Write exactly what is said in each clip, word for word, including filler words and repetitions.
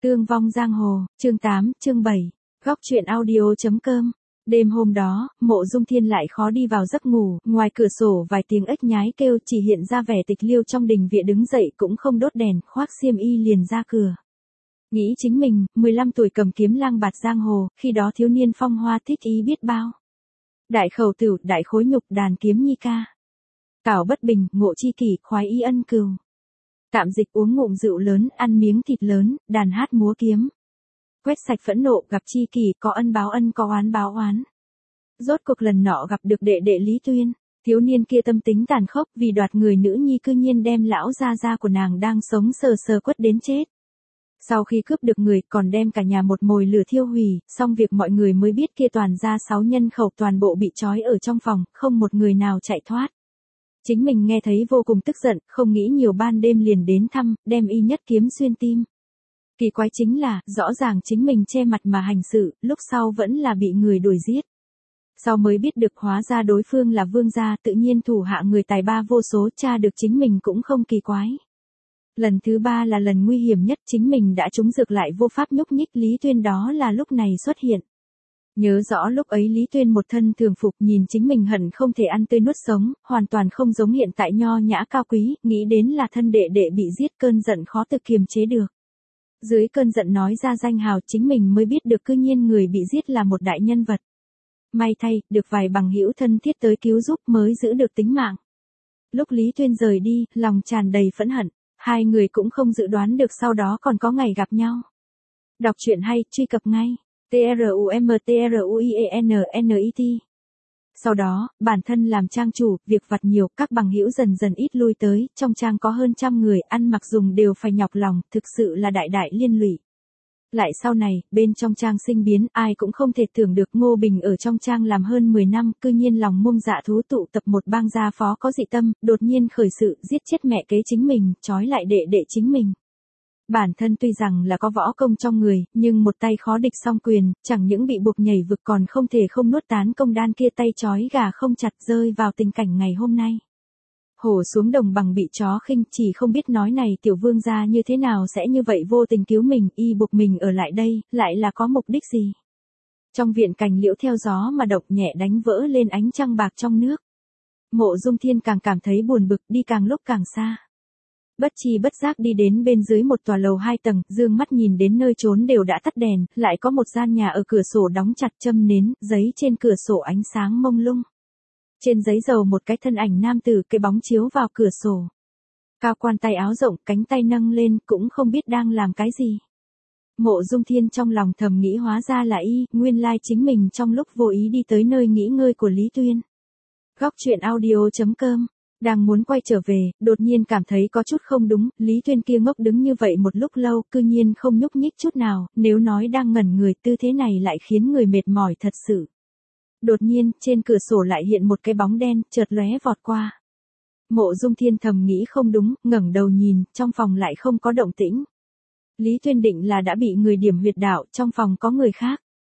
Tương vong giang hồ, chương tám, chương bảy, góc truyện audio.com. Đêm hôm đó, Mộ Dung Thiên lại khó đi vào giấc ngủ, ngoài cửa sổ vài tiếng ếch nhái kêu chỉ hiện ra vẻ tịch liêu trong đình viện, đứng dậy cũng không đốt đèn, khoác xiêm y liền ra cửa. Nghĩ chính mình, mười lăm tuổi cầm kiếm lang bạt giang hồ, khi đó thiếu niên phong hoa thích ý biết bao. Đại khẩu tửu, đại khối nhục, đàn kiếm nhi ca. Cảo bất bình, ngộ chi kỷ, khoái ý ân cừu. Tạm dịch uống ngụm rượu lớn, ăn miếng thịt lớn, đàn hát múa kiếm. Quét sạch phẫn nộ, gặp chi kỷ, có ân báo ân, có oán báo oán. Rốt cuộc lần nọ gặp được đệ đệ Lý Tuyên, thiếu niên kia tâm tính tàn khốc, vì đoạt người nữ nhi cư nhiên đem lão gia gia của nàng đang sống sờ sờ quất đến chết. Sau khi cướp được người, còn đem cả nhà một mồi lửa thiêu hủy, xong việc mọi người mới biết kia toàn gia sáu nhân khẩu toàn bộ bị trói ở trong phòng, không một người nào chạy thoát. Chính mình nghe thấy vô cùng tức giận, không nghĩ nhiều, ban đêm liền đến thăm, đem y nhất kiếm xuyên tim. Kỳ quái chính là, rõ ràng chính mình che mặt mà hành sự, lúc sau vẫn là bị người đuổi giết. Sau mới biết được hóa ra đối phương là vương gia, tự nhiên thủ hạ người tài ba vô số, tra được chính mình cũng không kỳ quái. Lần thứ ba là lần nguy hiểm nhất, chính mình đã trúng dược lại vô pháp nhúc nhích, Lý Tuyên đó là lúc này xuất hiện. Nhớ rõ lúc ấy Lý Tuyên một thân thường phục, nhìn chính mình hận không thể ăn tươi nuốt sống, hoàn toàn không giống hiện tại nho nhã cao quý, nghĩ đến là thân đệ đệ bị giết, cơn giận khó tự kiềm chế được. Dưới cơn giận nói ra danh hào, chính mình mới biết được cư nhiên người bị giết là một đại nhân vật. May thay, được vài bằng hữu thân thiết tới cứu giúp mới giữ được tính mạng. Lúc Lý Tuyên rời đi, lòng tràn đầy phẫn hận, hai người cũng không dự đoán được sau đó còn có ngày gặp nhau. Đọc truyện hay, truy cập ngay. T R U M T R U I E N N I T. Sau đó, bản thân làm trang chủ, việc vặt nhiều, các bằng hữu dần dần ít lui tới, trong trang có hơn trăm người, ăn mặc dùng đều phải nhọc lòng, thực sự là đại đại liên lụy. Lại sau này, bên trong trang sinh biến, ai cũng không thể tưởng được Ngô Bình ở trong trang làm hơn mười năm, cư nhiên lòng mông dạ thú tụ tập một bang gia phó có dị tâm, đột nhiên khởi sự, giết chết mẹ kế chính mình, trói lại đệ đệ chính mình. Bản thân tuy rằng là có võ công trong người, nhưng một tay khó địch song quyền, chẳng những bị buộc nhảy vực còn không thể không nuốt tán công đan kia, tay trói gà không chặt, rơi vào tình cảnh ngày hôm nay. Hổ xuống đồng bằng bị chó khinh, chỉ không biết nói này tiểu vương gia như thế nào sẽ như vậy vô tình cứu mình, y buộc mình ở lại đây, lại là có mục đích gì? Trong viện cành liễu theo gió mà động nhẹ đánh vỡ lên ánh trăng bạc trong nước. Mộ Dung Thiên càng cảm thấy buồn bực, đi càng lúc càng xa. Bất chi bất giác đi đến bên dưới một tòa lầu hai tầng, dương mắt nhìn đến nơi trốn đều đã tắt đèn, lại có một gian nhà ở cửa sổ đóng chặt, châm nến, giấy trên cửa sổ ánh sáng mông lung. Trên giấy dầu một cái thân ảnh nam tử, cái bóng chiếu vào cửa sổ. Cao quan tay áo rộng, cánh tay nâng lên, cũng không biết đang làm cái gì. Mộ Dung Thiên trong lòng thầm nghĩ hóa ra là y, nguyên lai chính mình trong lúc vô ý đi tới nơi nghỉ ngơi của Lý Tuyên. Góc truyện audio.com. Đang muốn quay trở về, đột nhiên cảm thấy có chút không đúng, Lý Tuyên kia ngốc đứng như vậy một lúc lâu, cư nhiên không nhúc nhích chút nào, nếu nói đang ngẩn người, tư thế này lại khiến người mệt mỏi thật sự. Đột nhiên, trên cửa sổ lại hiện một cái bóng đen, chợt lóe vọt qua. Mộ Dung Thiên thầm nghĩ không đúng, ngẩng đầu nhìn, trong phòng lại không có động tĩnh. Lý Tuyên định là đã bị người điểm huyệt đạo, trong phòng có người khác.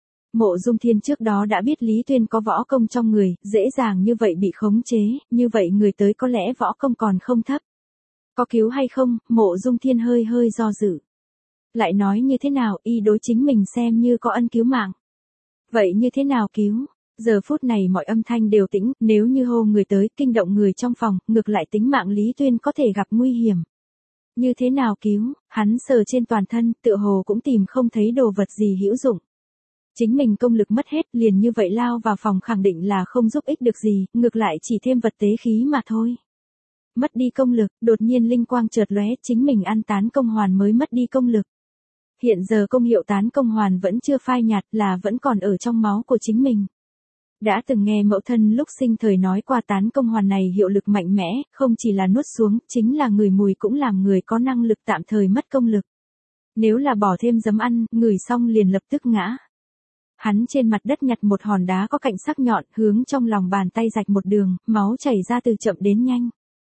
Mộ Dung Thiên trước đó đã biết Lý Tuyên có võ công trong người, dễ dàng như vậy bị khống chế, như vậy người tới có lẽ võ công còn không thấp. Có cứu hay không, Mộ Dung Thiên hơi hơi do dự. Lại nói như thế nào, y đối chính mình xem như có ân cứu mạng. Vậy như thế nào cứu? Giờ phút này mọi âm thanh đều tĩnh, nếu như hô người tới, kinh động người trong phòng, ngược lại tính mạng Lý Tuyên có thể gặp nguy hiểm. Như thế nào cứu, hắn sờ trên toàn thân, tựa hồ cũng tìm không thấy đồ vật gì hữu dụng. Chính mình công lực mất hết, liền như vậy lao vào phòng khẳng định là không giúp ích được gì, ngược lại chỉ thêm vật tế khí mà thôi. Mất đi công lực, đột nhiên linh quang chợt lóe, chính mình ăn tán công hoàn mới mất đi công lực. Hiện giờ công hiệu tán công hoàn vẫn chưa phai nhạt, là vẫn còn ở trong máu của chính mình. Đã từng nghe mẫu thân lúc sinh thời nói qua tán công hoàn này hiệu lực mạnh mẽ, không chỉ là nuốt xuống, chính là ngửi mùi cũng làm người có năng lực tạm thời mất công lực. Nếu là bỏ thêm giấm ăn, ngửi xong liền lập tức ngã. Hắn trên mặt đất nhặt một hòn đá có cạnh sắc nhọn, hướng trong lòng bàn tay rạch một đường, máu chảy ra từ chậm đến nhanh.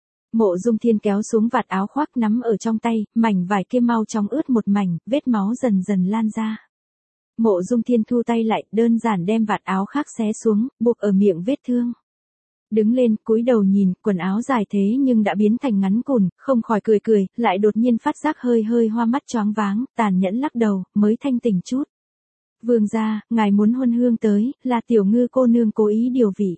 Mộ Dung Thiên kéo xuống vạt áo khoác nắm ở trong tay, mảnh vải kia mau chóng ướt một mảnh, vết máu dần dần lan ra. Mộ Dung Thiên thu tay lại, đơn giản đem vạt áo khác xé xuống, buộc ở miệng vết thương. Đứng lên, cúi đầu nhìn, quần áo dài thế nhưng đã biến thành ngắn cùn, không khỏi cười cười, lại đột nhiên phát giác hơi hơi hoa mắt choáng váng, tàn nhẫn lắc đầu, mới thanh tỉnh chút. Vương gia, ngài muốn huân hương tới, là tiểu ngư cô nương cố ý điều vị.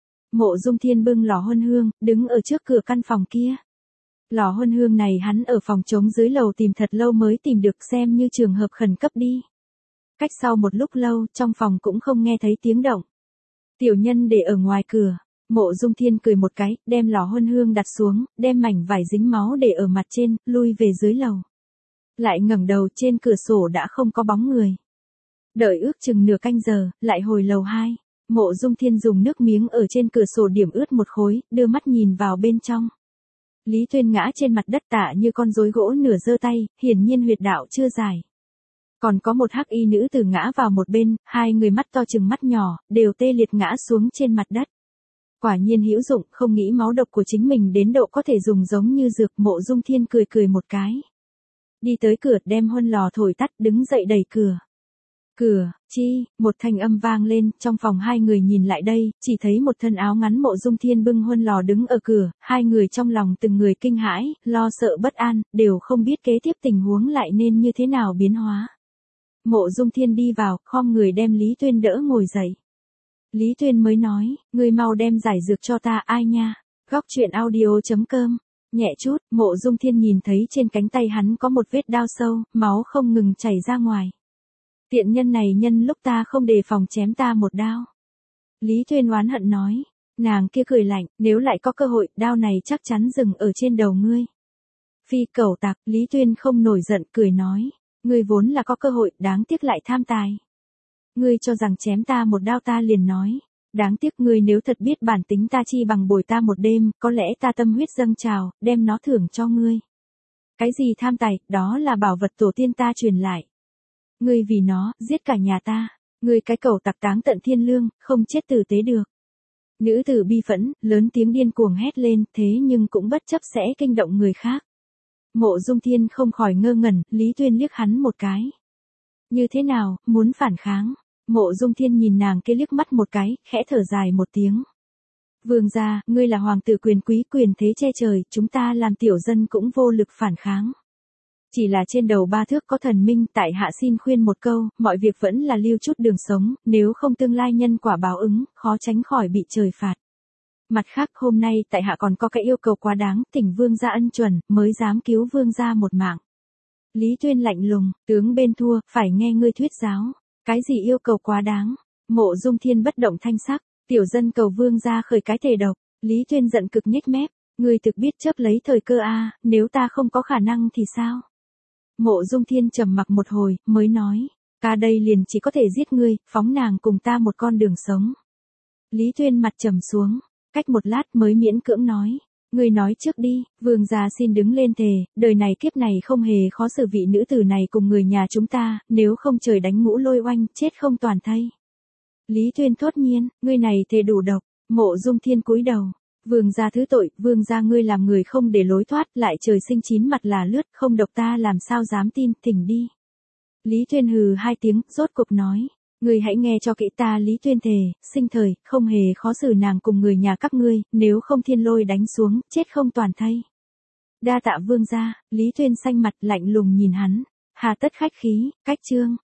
Mộ Dung Thiên bưng lò huân hương, đứng ở trước cửa căn phòng kia. Lò huân hương này hắn ở phòng trống dưới lầu tìm thật lâu mới tìm được, xem như trường hợp khẩn cấp đi. Cách sau một lúc lâu, trong phòng cũng không nghe thấy tiếng động. Tiểu nhân để ở ngoài cửa. Mộ Dung Thiên cười một cái, đem lò huân hương đặt xuống, đem mảnh vải dính máu để ở mặt trên, lui về dưới lầu. Lại ngẩng đầu, trên cửa sổ đã không có bóng người. Đợi ước chừng nửa canh giờ, lại hồi lầu hai. Mộ Dung Thiên dùng nước miếng ở trên cửa sổ điểm ướt một khối, đưa mắt nhìn vào bên trong. Lý Tuyên ngã trên mặt đất tả như con rối gỗ nửa giơ tay, hiển nhiên huyệt đạo chưa giải. Còn có một hắc y nữ tử ngã vào một bên, hai người mắt to chừng mắt nhỏ, đều tê liệt ngã xuống trên mặt đất. Quả nhiên hữu dụng, không nghĩ máu độc của chính mình đến độ có thể dùng giống như dược. Mộ Dung Thiên cười cười một cái. Đi tới cửa, đem huân lò thổi tắt, đứng dậy đẩy cửa. Cửa, chi, một thanh âm vang lên, trong phòng hai người nhìn lại đây, chỉ thấy một thân áo ngắn Mộ Dung Thiên bưng huân lò đứng ở cửa, hai người trong lòng từng người kinh hãi, lo sợ bất an, đều không biết kế tiếp tình huống lại nên như thế nào biến hóa. Mộ Dung Thiên đi vào, khom người đem Lý Tuyên đỡ ngồi dậy. Lý Tuyên mới nói, ngươi mau đem giải dược cho ta, ai nha. Góc truyện audio chấm com. Nhẹ chút, Mộ Dung Thiên nhìn thấy trên cánh tay hắn có một vết đao sâu, máu không ngừng chảy ra ngoài. Tiện nhân này nhân lúc ta không đề phòng chém ta một đao. Lý Tuyên oán hận nói, nàng kia cười lạnh, nếu lại có cơ hội, đao này chắc chắn dừng ở trên đầu ngươi. Phi cẩu tặc, Lý Tuyên không nổi giận, cười nói, ngươi vốn là có cơ hội, đáng tiếc lại tham tài. Ngươi cho rằng chém ta một đao ta liền nói, đáng tiếc ngươi nếu thật biết bản tính ta chi bằng bồi ta một đêm, có lẽ ta tâm huyết dâng trào, đem nó thưởng cho ngươi. Cái gì tham tài, đó là bảo vật tổ tiên ta truyền lại. Ngươi vì nó, giết cả nhà ta, ngươi cái cẩu tặc táng tận thiên lương, không chết tử tế được. Nữ tử bi phẫn, lớn tiếng điên cuồng hét lên, thế nhưng cũng bất chấp sẽ kinh động người khác. Mộ Dung Thiên không khỏi ngơ ngẩn, Lý Tuyên liếc hắn một cái. Như thế nào, muốn phản kháng? Mộ Dung Thiên nhìn nàng kia liếc mắt một cái, khẽ thở dài một tiếng. Vương gia, ngươi là hoàng tử quyền quý, quyền thế che trời, chúng ta làm tiểu dân cũng vô lực phản kháng. Chỉ là trên đầu ba thước có thần minh, tại hạ xin khuyên một câu, mọi việc vẫn là lưu chút đường sống, nếu không tương lai nhân quả báo ứng, khó tránh khỏi bị trời phạt. Mặt khác, hôm nay tại hạ còn có cái yêu cầu quá đáng, thỉnh vương gia ân chuẩn, mới dám cứu vương gia một mạng. Lý Tuyên lạnh lùng, tướng bên thua, phải nghe ngươi thuyết giáo. Cái gì yêu cầu quá đáng? Mộ Dung Thiên bất động thanh sắc, tiểu dân cầu vương gia khởi cái thể độc. Lý Tuyên giận cực nhếch mép, ngươi thực biết chấp lấy thời cơ a, nếu ta không có khả năng thì sao? Mộ Dung Thiên trầm mặc một hồi, mới nói, ta đây liền chỉ có thể giết ngươi, phóng nàng cùng ta một con đường sống. Lý Tuyên mặt trầm xuống, cách một lát mới miễn cưỡng nói, ngươi nói trước đi. Vương gia xin đứng lên thề, đời này kiếp này không hề khó xử vị nữ tử này cùng người nhà chúng ta, nếu không trời đánh ngũ lôi oanh, chết không toàn thây. Lý Tuyên thốt nhiên, ngươi này thề đủ độc. Mộ Dung Thiên cúi đầu, vương gia thứ tội, vương gia ngươi làm người không để lối thoát, lại trời sinh chín mặt là lướt, không độc ta làm sao dám tin, thỉnh đi. Lý Tuyên hừ hai tiếng, rốt cục nói, ngươi hãy nghe cho kỹ, ta Lý Tuyên thề, sinh thời, không hề khó xử nàng cùng người nhà các ngươi, nếu không thiên lôi đánh xuống, chết không toàn thây. Đa tạ vương gia. Lý Tuyên xanh mặt lạnh lùng nhìn hắn, hà tất khách khí, cách chương.